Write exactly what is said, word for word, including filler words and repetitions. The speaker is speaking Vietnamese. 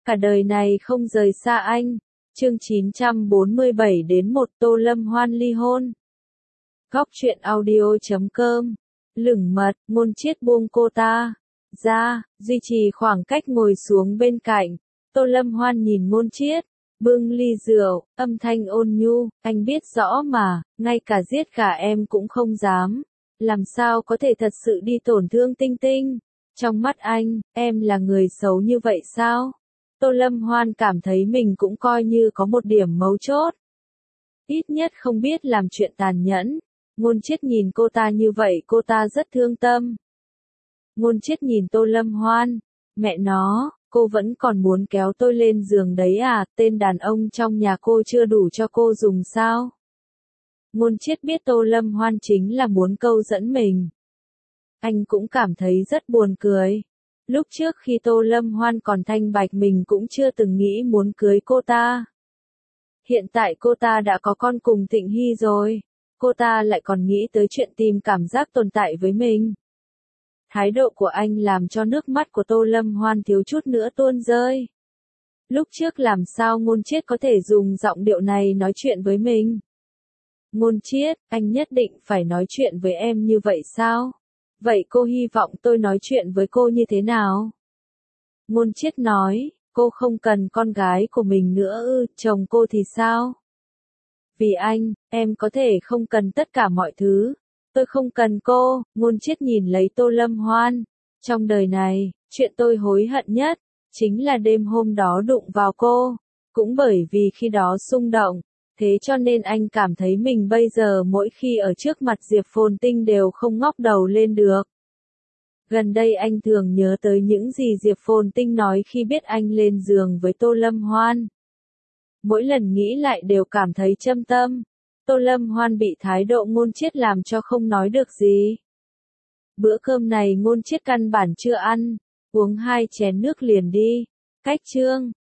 Cả đời này không rời xa anh. Chương chín trăm bốn mươi bảy đến một Tô Lâm Hoan ly hôn. Góc truyện audio chấm com. Lửng mật, Ngôn Chiết buông cô ta ra, duy trì khoảng cách ngồi xuống bên cạnh. Tô Lâm Hoan nhìn Ngôn Chiết, bưng ly rượu, âm thanh ôn nhu, anh biết rõ mà, ngay cả giết cả em cũng không dám. Làm sao có thể thật sự đi tổn thương Tinh Tinh? Trong mắt anh, em là người xấu như vậy sao? Tô Lâm Hoan cảm thấy mình cũng coi như có một điểm mấu chốt. Ít nhất không biết làm chuyện tàn nhẫn. Ngôn Chiết nhìn cô ta như vậy cô ta rất thương tâm. Ngôn Chiết nhìn Tô Lâm Hoan. Mẹ nó, cô vẫn còn muốn kéo tôi lên giường đấy à, tên đàn ông trong nhà cô chưa đủ cho cô dùng sao? Ngôn Chiết biết Tô Lâm Hoan chính là muốn câu dẫn mình. Anh cũng cảm thấy rất buồn cười. Lúc trước khi Tô Lâm Hoan còn thanh bạch mình cũng chưa từng nghĩ muốn cưới cô ta. Hiện tại cô ta đã có con cùng Thịnh Hy rồi. Cô ta lại còn nghĩ tới chuyện tìm cảm giác tồn tại với mình. Thái độ của anh làm cho nước mắt của Tô Lâm Hoan thiếu chút nữa tuôn rơi. Lúc trước làm sao Ngôn Chiết có thể dùng giọng điệu này nói chuyện với mình? Ngôn Chiết, anh nhất định phải nói chuyện với em như vậy sao? Vậy cô hy vọng tôi nói chuyện với cô như thế nào? Ngôn Chiết nói, cô không cần con gái của mình nữa ư, chồng cô thì sao? Vì anh, em có thể không cần tất cả mọi thứ. Tôi không cần cô. Ngôn Chiết nhìn lấy Tô Lâm Hoan. Trong đời này, chuyện tôi hối hận nhất, chính là đêm hôm đó đụng vào cô. Cũng bởi vì khi đó xung động, thế cho nên anh cảm thấy mình bây giờ mỗi khi ở trước mặt Diệp Phồn Tinh đều không ngóc đầu lên được. Gần đây anh thường nhớ tới những gì Diệp Phồn Tinh nói khi biết anh lên giường với Tô Lâm Hoan. Mỗi lần nghĩ lại đều cảm thấy châm tâm. Tô Lâm Hoan bị thái độ Ngôn Chiết làm cho không nói được gì. Bữa cơm này Ngôn Chiết căn bản chưa ăn, uống hai chén nước liền đi. Cách chương